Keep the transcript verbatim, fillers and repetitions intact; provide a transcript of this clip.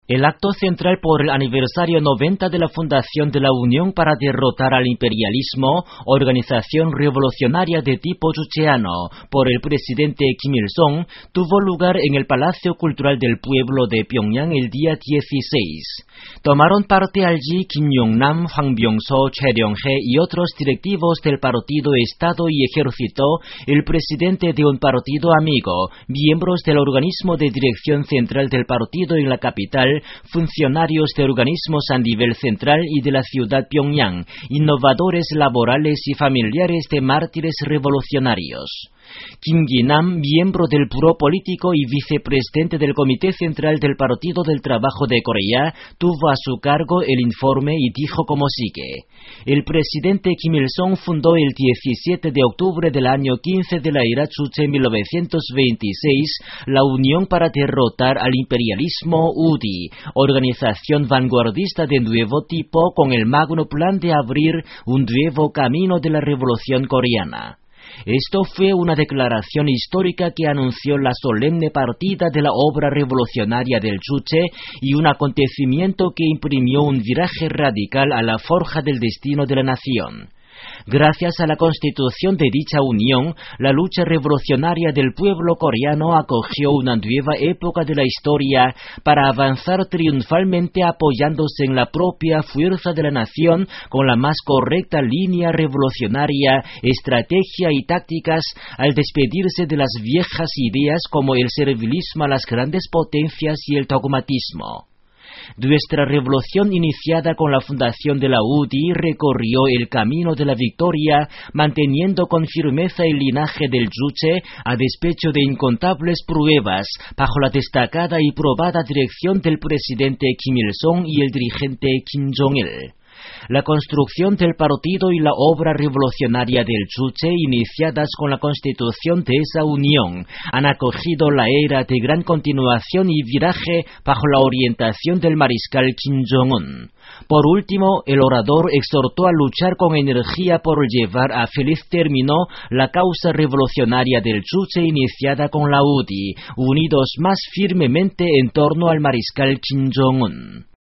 El acto central por el aniversario noventa de la fundación de la Unión para derrotar al imperialismo, organización revolucionaria de tipo chucheano, por el presidente Kim Il-sung, tuvo lugar en el Palacio Cultural del Pueblo de Pyongyang el día dieciséis. Tomaron parte allí Kim Yong-nam, Hwang Byung-so, Choi Ryong-hae y otros directivos del Partido Estado y Ejército, el presidente de un partido amigo, miembros del organismo de dirección central del partido en la capital, funcionarios de organismos a nivel central y de la ciudad Pyongyang, innovadores laborales y familiares de mártires revolucionarios. Kim Gi-nam, miembro del Buró Político y vicepresidente del Comité Central del Partido del Trabajo de Corea, tuvo a su cargo el informe y dijo como sigue: el presidente Kim Il-sung fundó el diecisiete de octubre del año quince de la era Chuche mil novecientos veintiséis la Unión para derrotar al imperialismo U D I, organización vanguardista de nuevo tipo con el magno plan de abrir un nuevo camino de la revolución coreana. Esto fue una declaración histórica que anunció la solemne partida de la obra revolucionaria del Chuche y un acontecimiento que imprimió un viraje radical a la forja del destino de la nación. Gracias a la constitución de dicha unión, la lucha revolucionaria del pueblo coreano acogió una nueva época de la historia para avanzar triunfalmente apoyándose en la propia fuerza de la nación con la más correcta línea revolucionaria, estrategia y tácticas al despedirse de las viejas ideas como el servilismo a las grandes potencias y el dogmatismo. Nuestra revolución, iniciada con la fundación de la U D I, recorrió el camino de la victoria, manteniendo con firmeza el linaje del Chuche a despecho de incontables pruebas, bajo la destacada y probada dirección del presidente Kim Il-sung y el dirigente Kim Jong-il. La construcción del partido y la obra revolucionaria del Chuche, iniciadas con la constitución de esa unión, han acogido la era de gran continuación y viraje bajo la orientación del mariscal Kim Jong-un. Por último, el orador exhortó a luchar con energía por llevar a feliz término la causa revolucionaria del Chuche iniciada con la U D I, unidos más firmemente en torno al mariscal Kim Jong-un.